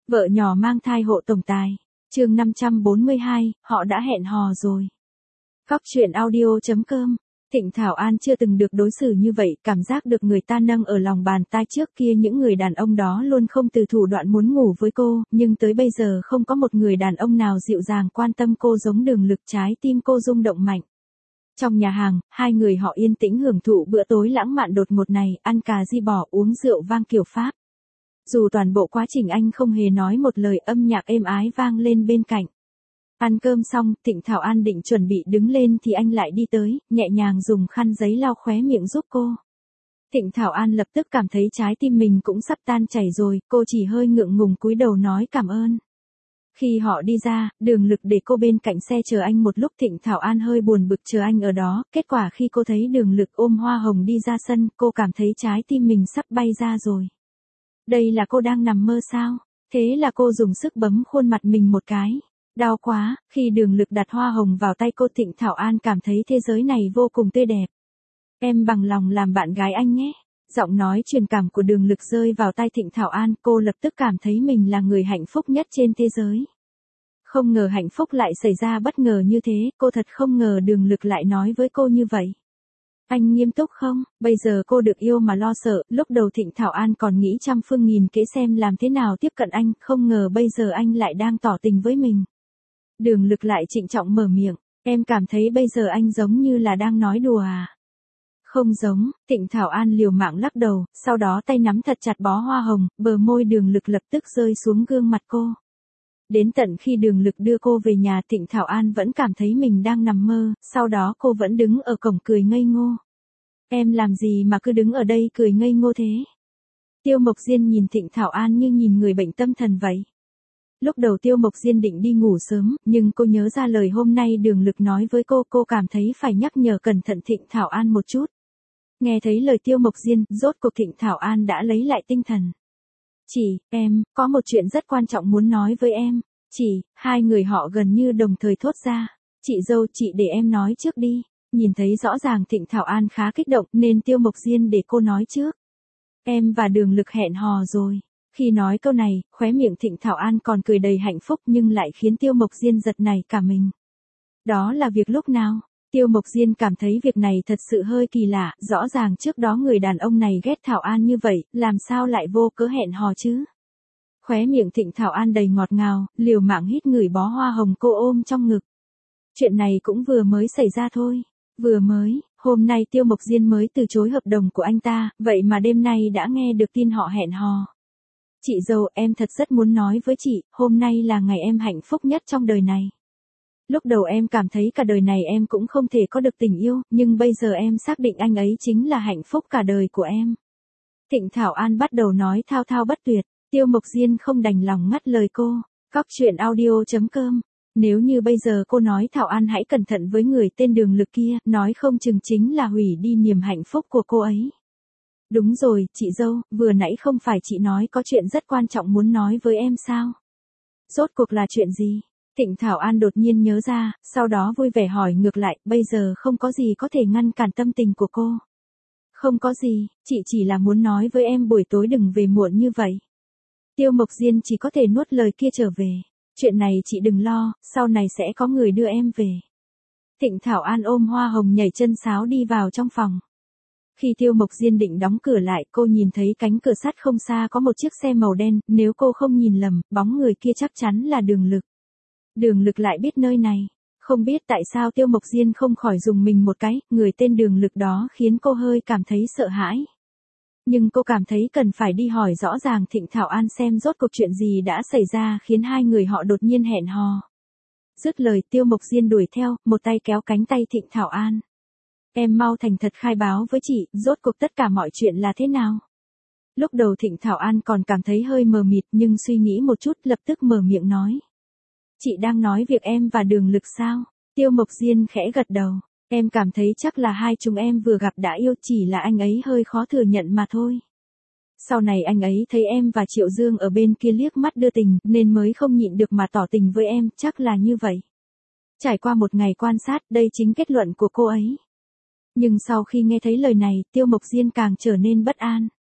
Vợ nhỏ mang thai hộ tổng tài. Chương 542, họ đã hẹn hò rồi. Góc truyện audio.com. Thịnh Thảo An chưa từng được đối xử như vậy, cảm giác được người ta nâng ở lòng bàn tay. Trước kia những người đàn ông đó luôn không từ thủ đoạn muốn ngủ với cô, nhưng tới bây giờ không có một người đàn ông nào dịu dàng quan tâm cô giống Đường Lực. Trái tim cô rung động mạnh. Trong nhà hàng, hai người họ yên tĩnh hưởng thụ bữa tối lãng mạn đột ngột này, ăn cà ri bò, uống rượu vang kiểu Pháp. Dù toàn bộ quá trình anh không hề nói một lời, âm nhạc êm ái vang lên bên cạnh. Ăn cơm xong, Thịnh Thảo An định chuẩn bị đứng lên thì anh lại đi tới, nhẹ nhàng dùng khăn giấy lau khóe miệng giúp cô. Thịnh Thảo An lập tức cảm thấy trái tim mình cũng sắp tan chảy rồi, cô chỉ hơi ngượng ngùng cúi đầu nói cảm ơn. Khi họ đi ra, Đường Lực để cô bên cạnh xe chờ anh một lúc. Thịnh Thảo An hơi buồn bực chờ anh ở đó, kết quả khi cô thấy Đường Lực ôm hoa hồng đi ra sân, cô cảm thấy trái tim mình sắp bay ra rồi. Đây là cô đang nằm mơ sao? Thế là cô dùng sức bấm khuôn mặt mình một cái. Đau quá. Khi Đường Lực đặt hoa hồng vào tay cô, Thịnh Thảo An cảm thấy thế giới này vô cùng tươi đẹp. Em bằng lòng làm bạn gái anh nhé. Giọng nói truyền cảm của Đường Lực rơi vào tai Thịnh Thảo An, cô lập tức cảm thấy mình là người hạnh phúc nhất trên thế giới. Không ngờ hạnh phúc lại xảy ra bất ngờ như thế, cô thật không ngờ Đường Lực lại nói với cô như vậy. Anh nghiêm túc không? Bây giờ cô được yêu mà lo sợ. Lúc đầu Thịnh Thảo An còn nghĩ trăm phương nghìn kế xem làm thế nào tiếp cận anh, không ngờ bây giờ anh lại đang tỏ tình với mình. Đường Lực lại trịnh trọng mở miệng, em cảm thấy bây giờ anh giống như là đang nói đùa à? Không giống. Thịnh Thảo An liều mạng lắc đầu, sau đó tay nắm thật chặt bó hoa hồng, bờ môi Đường Lực lập tức rơi xuống gương mặt cô. Đến tận khi Đường Lực đưa cô về nhà, Thịnh Thảo An vẫn cảm thấy mình đang nằm mơ, sau đó cô vẫn đứng ở cổng cười ngây ngô. Em làm gì mà cứ đứng ở đây cười ngây ngô thế? Tiêu Mộc Diên nhìn Thịnh Thảo An như nhìn người bệnh tâm thần vậy. Lúc đầu Tiêu Mộc Diên định đi ngủ sớm, nhưng cô nhớ ra lời hôm nay Đường Lực nói với cô cảm thấy phải nhắc nhở cẩn thận Thịnh Thảo An một chút. Nghe thấy lời Tiêu Mộc Diên, rốt cuộc Thịnh Thảo An đã lấy lại tinh thần. Chị, em, có một chuyện rất quan trọng muốn nói với em. Chị, hai người họ gần như đồng thời thốt ra. Chị dâu, chị để em nói trước đi. Nhìn thấy rõ ràng Thịnh Thảo An khá kích động nên Tiêu Mộc Diên để cô nói trước. Em và Đường Lực hẹn hò rồi. Khi nói câu này, khóe miệng Thịnh Thảo An còn cười đầy hạnh phúc nhưng lại khiến Tiêu Mộc Diên giật nảy cả mình. Đó là việc lúc nào? Tiêu Mộc Diên cảm thấy việc này thật sự hơi kỳ lạ, rõ ràng trước đó người đàn ông này ghét Thảo An như vậy, làm sao lại vô cớ hẹn hò chứ? Khóe miệng Thịnh Thảo An đầy ngọt ngào, liều mạng hít ngửi bó hoa hồng cô ôm trong ngực. Chuyện này cũng vừa mới xảy ra thôi. Vừa mới, hôm nay Tiêu Mộc Diên mới từ chối hợp đồng của anh ta, vậy mà đêm nay đã nghe được tin họ hẹn hò. Chị dâu, em thật rất muốn nói với chị, hôm nay là ngày em hạnh phúc nhất trong đời này. Lúc đầu em cảm thấy cả đời này em cũng không thể có được tình yêu, nhưng bây giờ em xác định anh ấy chính là hạnh phúc cả đời của em. Thịnh Thảo An bắt đầu nói thao thao bất tuyệt, Tiêu Mộc Diên không đành lòng ngắt lời cô. Góc truyện audio.com. Nếu như bây giờ cô nói Thảo An hãy cẩn thận với người tên Đường Lực kia, nói không chừng chính là hủy đi niềm hạnh phúc của cô ấy. Đúng rồi, chị dâu, vừa nãy không phải chị nói có chuyện rất quan trọng muốn nói với em sao? Rốt cuộc là chuyện gì? Thịnh Thảo An đột nhiên nhớ ra, sau đó vui vẻ hỏi ngược lại, bây giờ không có gì có thể ngăn cản tâm tình của cô. Không có gì, chị chỉ là muốn nói với em buổi tối đừng về muộn như vậy. Tiêu Mộc Diên chỉ có thể nuốt lời kia trở về. Chuyện này chị đừng lo, sau này sẽ có người đưa em về. Thịnh Thảo An ôm hoa hồng nhảy chân sáo đi vào trong phòng. Khi Tiêu Mộc Diên định đóng cửa lại, cô nhìn thấy cánh cửa sắt không xa có một chiếc xe màu đen, nếu cô không nhìn lầm, bóng người kia chắc chắn là Đường Lực. Đường Lực lại biết nơi này. Không biết tại sao Tiêu Mộc Diên không khỏi dùng mình một cái, người tên Đường Lực đó khiến cô hơi cảm thấy sợ hãi. Nhưng cô cảm thấy cần phải đi hỏi rõ ràng Thịnh Thảo An xem rốt cuộc chuyện gì đã xảy ra khiến hai người họ đột nhiên hẹn hò. Dứt lời Tiêu Mộc Diên đuổi theo, một tay kéo cánh tay Thịnh Thảo An. Em mau thành thật khai báo với chị, rốt cuộc tất cả mọi chuyện là thế nào? Lúc đầu Thịnh Thảo An còn cảm thấy hơi mờ mịt nhưng suy nghĩ một chút lập tức mở miệng nói. Chị đang nói việc em và Đường Lực sao? Tiêu Mộc Diên khẽ gật đầu. Em cảm thấy chắc là hai chúng em vừa gặp đã yêu, chỉ là anh ấy hơi khó thừa nhận mà thôi. Sau này anh ấy thấy em và Triệu Dương ở bên kia liếc mắt đưa tình nên mới không nhịn được mà tỏ tình với em, chắc là như vậy. Trải qua một ngày quan sát, đây chính kết luận của cô ấy. Nhưng sau khi nghe thấy lời này, Tiêu Mộc Diên càng trở nên bất an.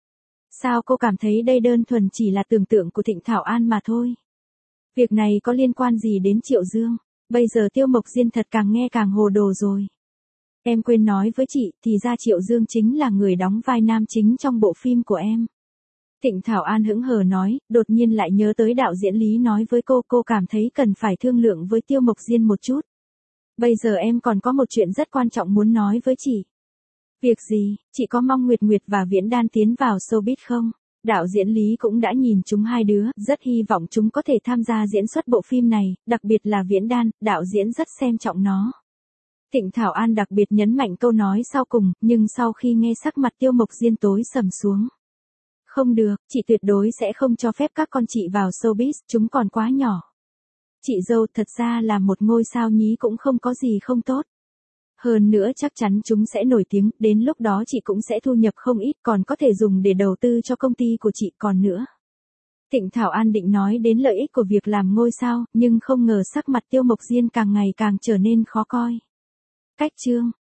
Sao cô cảm thấy đây đơn thuần chỉ là tưởng tượng của Thịnh Thảo An mà thôi? Việc này có liên quan gì đến Triệu Dương? Bây giờ Tiêu Mộc Diên thật càng nghe càng hồ đồ rồi. Em quên nói với chị, thì ra Triệu Dương chính là người đóng vai nam chính trong bộ phim của em. Thịnh Thảo An hững hờ nói, đột nhiên lại nhớ tới đạo diễn Lý nói với cô cảm thấy cần phải thương lượng với Tiêu Mộc Diên một chút. Bây giờ em còn có một chuyện rất quan trọng muốn nói với chị. Việc gì, chị có mong Nguyệt Nguyệt và Viễn Đan tiến vào showbiz không? Đạo diễn Lý cũng đã nhìn chúng hai đứa, rất hy vọng chúng có thể tham gia diễn xuất bộ phim này, đặc biệt là Viễn Đan, đạo diễn rất xem trọng nó. Thịnh Thảo An đặc biệt nhấn mạnh câu nói sau cùng, nhưng sau khi nghe sắc mặt Tiêu Mộc Diên tối sầm xuống. Không được, chị tuyệt đối sẽ không cho phép các con chị vào showbiz, chúng còn quá nhỏ. Chị dâu thật ra là một ngôi sao nhí cũng không có gì không tốt. Hơn nữa chắc chắn chúng sẽ nổi tiếng, đến lúc đó chị cũng sẽ thu nhập không ít, còn có thể dùng để đầu tư cho công ty của chị còn nữa. Thịnh Thảo An định nói đến lợi ích của việc làm ngôi sao, nhưng không ngờ sắc mặt Tiêu Mộc Diên càng ngày càng trở nên khó coi. Cách chương